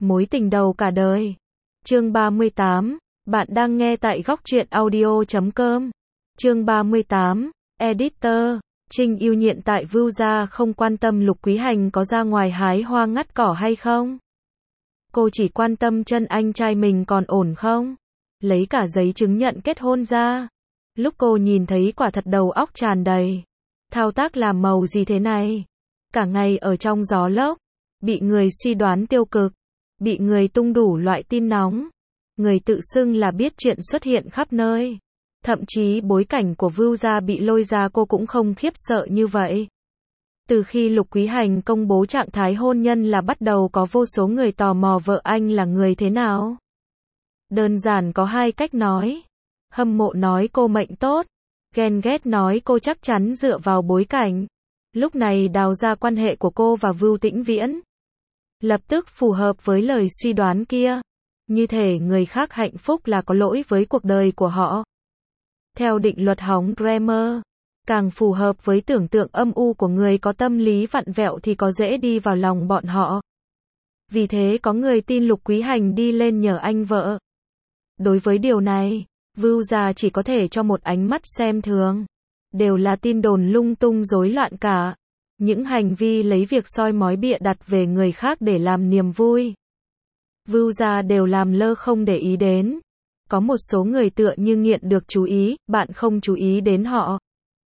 Mối tình đầu cả đời. Chương 38, bạn đang nghe tại góc truyện audio.com. Chương 38, Editor. Trinh yêu nghiện tại Vưu Gia không quan tâm Lục Quý Hành có ra ngoài hái hoa ngắt cỏ hay không. Cô chỉ quan tâm chân anh trai mình còn ổn không. Lấy cả giấy chứng nhận kết hôn ra. Lúc cô nhìn thấy quả thật đầu óc tràn đầy. Thao tác làm màu gì thế này? Cả ngày ở trong gió lốc. Bị người suy đoán tiêu cực. Bị người tung đủ loại tin nóng. Người tự xưng là biết chuyện xuất hiện khắp nơi. Thậm chí bối cảnh của Vưu Gia bị lôi ra cô cũng không khiếp sợ như vậy. Từ khi Lục Quý Hành công bố trạng thái hôn nhân là bắt đầu có vô số người tò mò vợ anh là người thế nào. Đơn giản có hai cách nói. Hâm mộ nói cô mệnh tốt. Ghen ghét nói cô chắc chắn dựa vào bối cảnh. Lúc này đào ra quan hệ của cô và Vưu Tĩnh Viễn. Lập tức phù hợp với lời suy đoán kia. Như thể người khác hạnh phúc là có lỗi với cuộc đời của họ. Theo định luật hóng Kramer, càng phù hợp với tưởng tượng âm u của người có tâm lý vặn vẹo thì có dễ đi vào lòng bọn họ. Vì thế có người tin Lục Quý Hành đi lên nhờ anh vợ. Đối với điều này, Vưu Gia chỉ có thể cho một ánh mắt xem thường. Đều là tin đồn lung tung rối loạn cả. Những hành vi lấy việc soi mói bịa đặt về người khác để làm niềm vui. Vưu Gia đều làm lơ không để ý đến. Có một số người tựa như nghiện được chú ý, bạn không chú ý đến họ.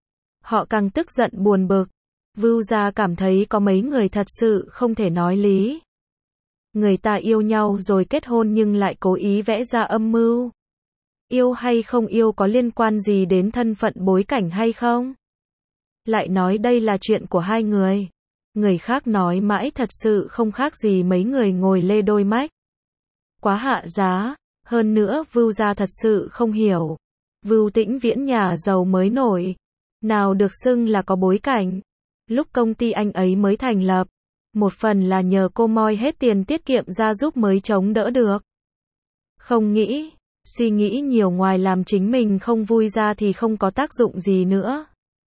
Họ càng tức giận buồn bực. Vưu Gia cảm thấy có mấy người thật sự không thể nói lý. Người ta yêu nhau rồi kết hôn nhưng lại cố ý vẽ ra âm mưu. Yêu hay không yêu có liên quan gì đến thân phận bối cảnh hay không? Lại nói đây là chuyện của hai người. Người khác nói mãi thật sự không khác gì mấy người ngồi lê đôi mách. Quá hạ giá. Hơn nữa Vưu Gia thật sự không hiểu. Vưu Tĩnh Viễn nhà giàu mới nổi. Nào được xưng là có bối cảnh. Lúc công ty anh ấy mới thành lập. Một phần là nhờ cô moi hết tiền tiết kiệm ra giúp mới chống đỡ được. Không nghĩ, suy nghĩ nhiều ngoài làm chính mình không vui ra thì không có tác dụng gì nữa.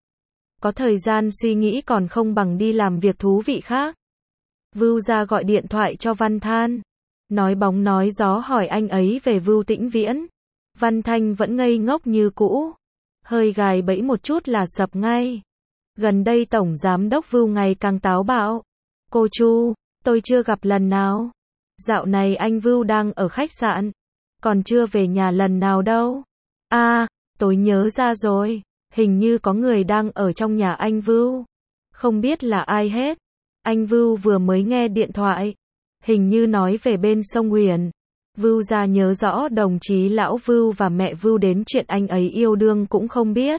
Có thời gian suy nghĩ còn không bằng đi làm việc thú vị khác. Vưu Gia gọi điện thoại cho Văn Than. Nói bóng nói gió hỏi anh ấy về Vưu Tĩnh Viễn. Văn Thanh vẫn ngây ngốc như cũ. Hơi gài bẫy một chút là sập ngay. Gần đây Tổng Giám đốc Vưu ngày càng táo bạo. Cô Chu, tôi chưa gặp lần nào. Dạo này anh Vưu đang ở khách sạn. Còn chưa về nhà lần nào đâu. À, tôi nhớ ra rồi. Hình như có người đang ở trong nhà anh Vưu. Không biết là ai hết. Anh Vưu vừa mới nghe điện thoại. Hình như nói về bên sông Huyền. Vưu Gia nhớ rõ đồng chí lão Vưu và mẹ Vưu đến chuyện anh ấy yêu đương cũng không biết.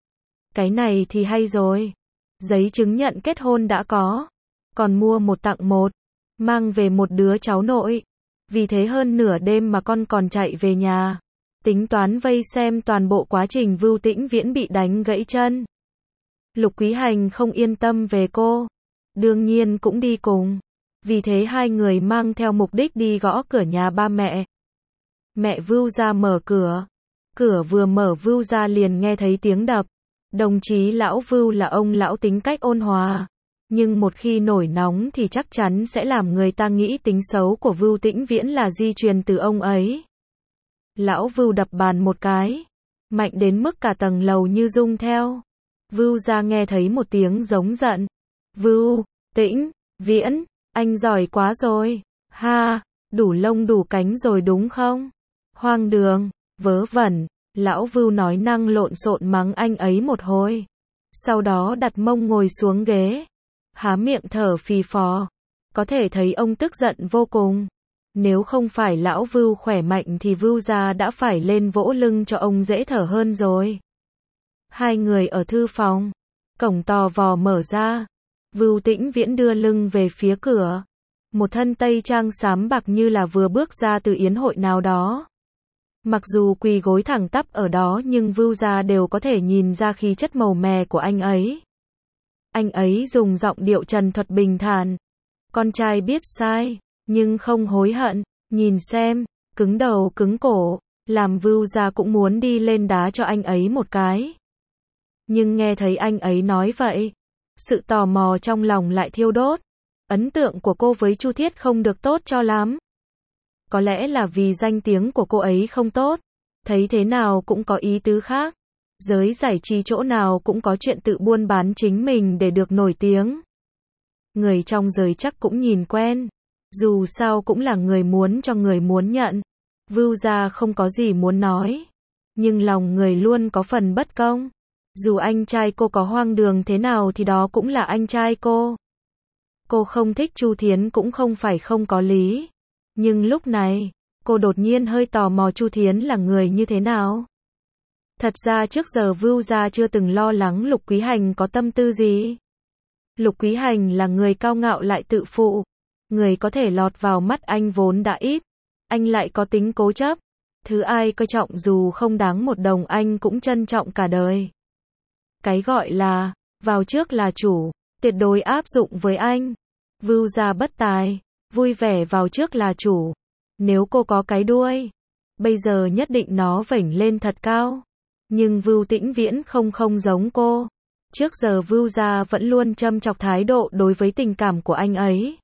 Cái này thì hay rồi. Giấy chứng nhận kết hôn đã có. Còn mua một tặng một. Mang về một đứa cháu nội. Vì thế hơn nửa đêm mà con còn chạy về nhà. Tính toán vây xem toàn bộ quá trình Vưu Tĩnh Viễn bị đánh gãy chân. Lục Quý Hành không yên tâm về cô. Đương nhiên cũng đi cùng. Vì thế hai người mang theo mục đích đi gõ cửa nhà ba mẹ. Mẹ Vưu Gia mở cửa. Cửa vừa mở Vưu Gia liền nghe thấy tiếng đập. Đồng chí lão Vưu là ông lão tính cách ôn hòa. Nhưng một khi nổi nóng thì chắc chắn sẽ làm người ta nghĩ tính xấu của Vưu Tĩnh Viễn là di truyền từ ông ấy. Lão Vưu đập bàn một cái. Mạnh đến mức cả tầng lầu như rung theo. Vưu Gia nghe thấy một tiếng giống giận. Vưu Tĩnh Viễn, anh giỏi quá rồi. Ha, đủ lông đủ cánh rồi đúng không? Hoang đường, vớ vẩn. Lão Vưu nói năng lộn xộn mắng anh ấy một hồi. Sau đó đặt mông ngồi xuống ghế. Há miệng thở phì phò. Có thể thấy ông tức giận vô cùng. Nếu không phải lão Vưu khỏe mạnh thì Vưu Gia đã phải lên vỗ lưng cho ông dễ thở hơn rồi. Hai người ở thư phòng. Cổng tò vò mở ra. Vưu Tĩnh Viễn đưa lưng về phía cửa. Một thân tây trang xám bạc như là vừa bước ra từ yến hội nào đó. Mặc dù quỳ gối thẳng tắp ở đó nhưng Vưu Gia đều có thể nhìn ra khí chất màu mè của anh ấy. Anh ấy dùng giọng điệu trần thuật bình thản. Con trai biết sai, nhưng không hối hận. Nhìn xem, cứng đầu cứng cổ, làm Vưu Gia cũng muốn đi lên đá cho anh ấy một cái. Nhưng nghe thấy anh ấy nói vậy, sự tò mò trong lòng lại thiêu đốt. Ấn tượng của cô với Chu Thiết không được tốt cho lắm. Có lẽ là vì danh tiếng của cô ấy không tốt, thấy thế nào cũng có ý tứ khác. Giới giải trí chỗ nào cũng có chuyện tự buôn bán chính mình để được nổi tiếng. Người trong giới chắc cũng nhìn quen. Dù sao cũng là người muốn cho người muốn nhận. Vưu gia không có gì muốn nói. Nhưng lòng người luôn có phần bất công. Dù anh trai cô có hoang đường thế nào thì đó cũng là anh trai cô. Cô không thích Chu Thiến cũng không phải không có lý. Nhưng lúc này, cô đột nhiên hơi tò mò Chu Thiến là người như thế nào. Thật ra trước giờ Vưu gia chưa từng lo lắng Lục Quý Hành có tâm tư gì. Lục Quý Hành là người cao ngạo lại tự phụ. Người có thể lọt vào mắt anh vốn đã ít. Anh lại có tính cố chấp. Thứ ai coi trọng dù không đáng một đồng anh cũng trân trọng cả đời. Cái gọi là, vào trước là chủ, tuyệt đối áp dụng với anh. Vưu gia bất tài, vui vẻ vào trước là chủ. Nếu cô có cái đuôi, bây giờ nhất định nó vểnh lên thật cao. Nhưng Vưu Tĩnh Viễn không giống cô. Trước giờ Vưu gia vẫn luôn châm chọc thái độ đối với tình cảm của anh ấy.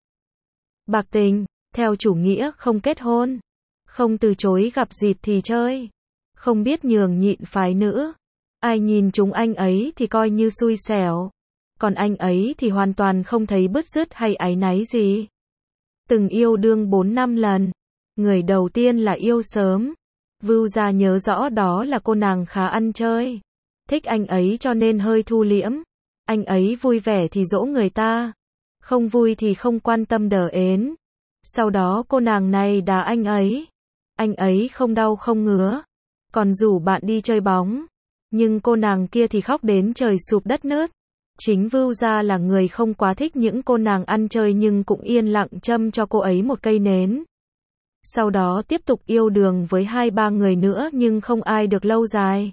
Bạc tình, theo chủ nghĩa không kết hôn. Không từ chối gặp dịp thì chơi. Không biết nhường nhịn phái nữ. Ai nhìn chúng anh ấy thì coi như xui xẻo. Còn anh ấy thì hoàn toàn không thấy bứt rứt hay áy náy gì. Từng yêu đương 4-5 lần. Người đầu tiên là yêu sớm. Vưu gia nhớ rõ đó là cô nàng khá ăn chơi. Thích anh ấy cho nên hơi thu liễm. Anh ấy vui vẻ thì dỗ người ta. Không vui thì không quan tâm đờ ến. Sau đó cô nàng này đá anh ấy. Anh ấy không đau không ngứa. Còn rủ bạn đi chơi bóng. Nhưng cô nàng kia thì khóc đến trời sụp đất nứt. Chính Vưu gia là người không quá thích những cô nàng ăn chơi nhưng cũng yên lặng châm cho cô ấy một cây nến. Sau đó tiếp tục yêu đương với 2-3 người nữa nhưng không ai được lâu dài.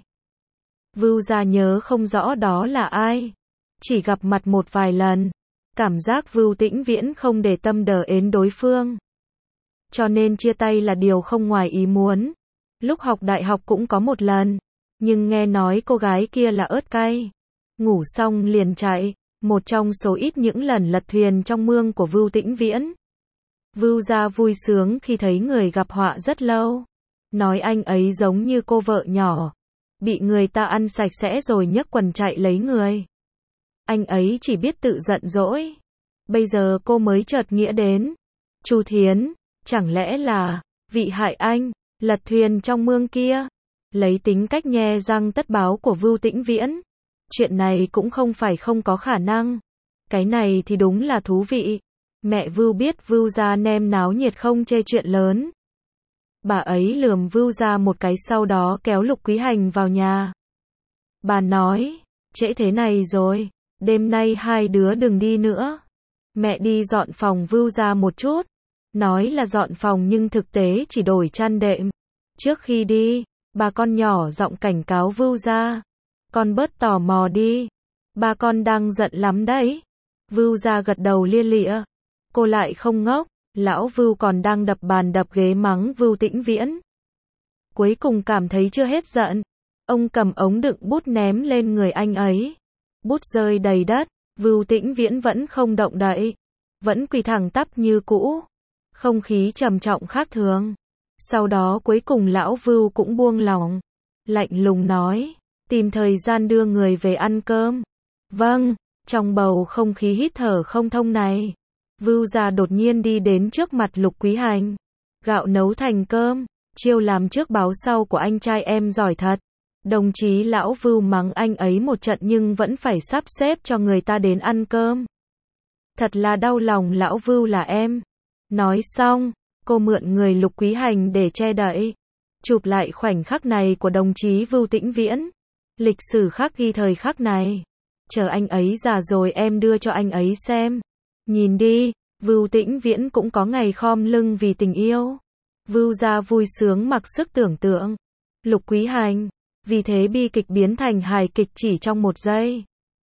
Vưu gia nhớ không rõ đó là ai. Chỉ gặp mặt một vài lần. Cảm giác Vưu Tĩnh Viễn không để tâm đờ ến đối phương. Cho nên chia tay là điều không ngoài ý muốn. Lúc học đại học cũng có một lần. Nhưng nghe nói cô gái kia là ớt cay. Ngủ xong liền chạy. Một trong số ít những lần lật thuyền trong mương của Vưu Tĩnh Viễn. Vưu gia vui sướng khi thấy người gặp họa rất lâu. Nói anh ấy giống như cô vợ nhỏ. Bị người ta ăn sạch sẽ rồi nhấc quần chạy lấy người. Anh ấy chỉ biết tự giận dỗi. Bây giờ cô mới chợt nghĩa đến. Chu Thiến, chẳng lẽ là vị hại anh, lật thuyền trong mương kia. Lấy tính cách nhe răng tất báo của Vưu Tĩnh Viễn. Chuyện này cũng không phải không có khả năng. Cái này thì đúng là thú vị. Mẹ Vưu biết Vưu gia nem náo nhiệt không chê chuyện lớn. Bà ấy lườm Vưu gia một cái sau đó kéo Lục Quý Hành vào nhà. Bà nói, trễ thế này rồi, đêm nay hai đứa đừng đi nữa. Mẹ đi dọn phòng Vưu gia một chút. Nói là dọn phòng nhưng thực tế chỉ đổi chăn đệm. Trước khi đi, bà con nhỏ giọng cảnh cáo Vưu gia. Con bớt tò mò đi. Ba con đang giận lắm đấy. Vưu gia gật đầu lia lịa. Cô lại không ngốc. Lão Vưu còn đang đập bàn đập ghế mắng Vưu Tĩnh Viễn. Cuối cùng cảm thấy chưa hết giận. Ông cầm ống đựng bút ném lên người anh ấy. Bút rơi đầy đất. Vưu Tĩnh Viễn vẫn không động đậy. Vẫn quỳ thẳng tắp như cũ. Không khí trầm trọng khác thường. Sau đó cuối cùng lão Vưu cũng buông lòng. Lạnh lùng nói. Tìm thời gian đưa người về ăn cơm. Vâng. Trong bầu không khí hít thở không thông này. Vưu gia đột nhiên đi đến trước mặt Lục Quý Hành. Gạo nấu thành cơm. Chiêu làm trước báo sau của anh trai em giỏi thật. Đồng chí lão Vưu mắng anh ấy một trận nhưng vẫn phải sắp xếp cho người ta đến ăn cơm. Thật là đau lòng lão Vưu là em. Nói xong, cô mượn người Lục Quý Hành để che đậy. Chụp lại khoảnh khắc này của đồng chí Vưu Tĩnh Viễn. Lịch sử khắc ghi thời khắc này. Chờ anh ấy già rồi em đưa cho anh ấy xem. Nhìn đi, Vưu Tĩnh Viễn cũng có ngày khom lưng vì tình yêu. Vưu gia vui sướng mặc sức tưởng tượng. Lục Quý Hành. Vì thế bi kịch biến thành hài kịch chỉ trong một giây.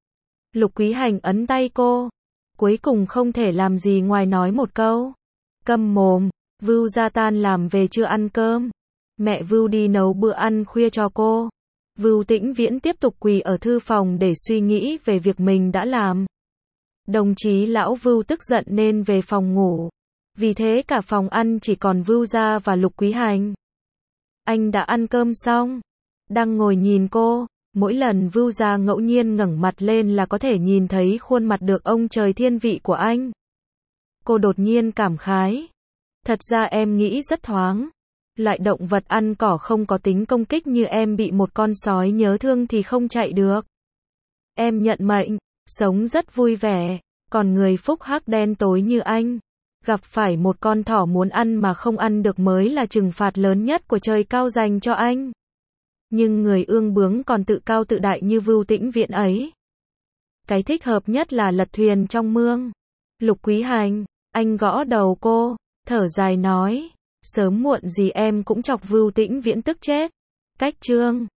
Lục Quý Hành ấn tay cô. Cuối cùng không thể làm gì ngoài nói một câu. Câm mồm. Vưu gia tan làm về chưa ăn cơm. Mẹ Vưu đi nấu bữa ăn khuya cho cô. Vưu Tĩnh Viễn tiếp tục quỳ ở thư phòng để suy nghĩ về việc mình đã làm. Đồng chí lão Vưu tức giận nên về phòng ngủ. Vì thế cả phòng ăn chỉ còn Vưu Gia và Lục Quý Hành. Anh đã ăn cơm xong? Đang ngồi nhìn cô, mỗi lần Vưu Gia ngẫu nhiên ngẩng mặt lên là có thể nhìn thấy khuôn mặt được ông trời thiên vị của anh. Cô đột nhiên cảm khái. Thật ra em nghĩ rất thoáng. Loại động vật ăn cỏ không có tính công kích như em bị một con sói nhớ thương thì không chạy được. Em nhận mệnh, sống rất vui vẻ, còn người phúc hắc đen tối như anh, gặp phải một con thỏ muốn ăn mà không ăn được mới là trừng phạt lớn nhất của trời cao dành cho anh. Nhưng người ương bướng còn tự cao tự đại như Vưu Tĩnh Viễn ấy. Cái thích hợp nhất là lật thuyền trong mương. Lục Quý Hành, anh gõ đầu cô, thở dài nói, sớm muộn gì em cũng chọc Vưu Tĩnh Viễn tức chết. Cách chương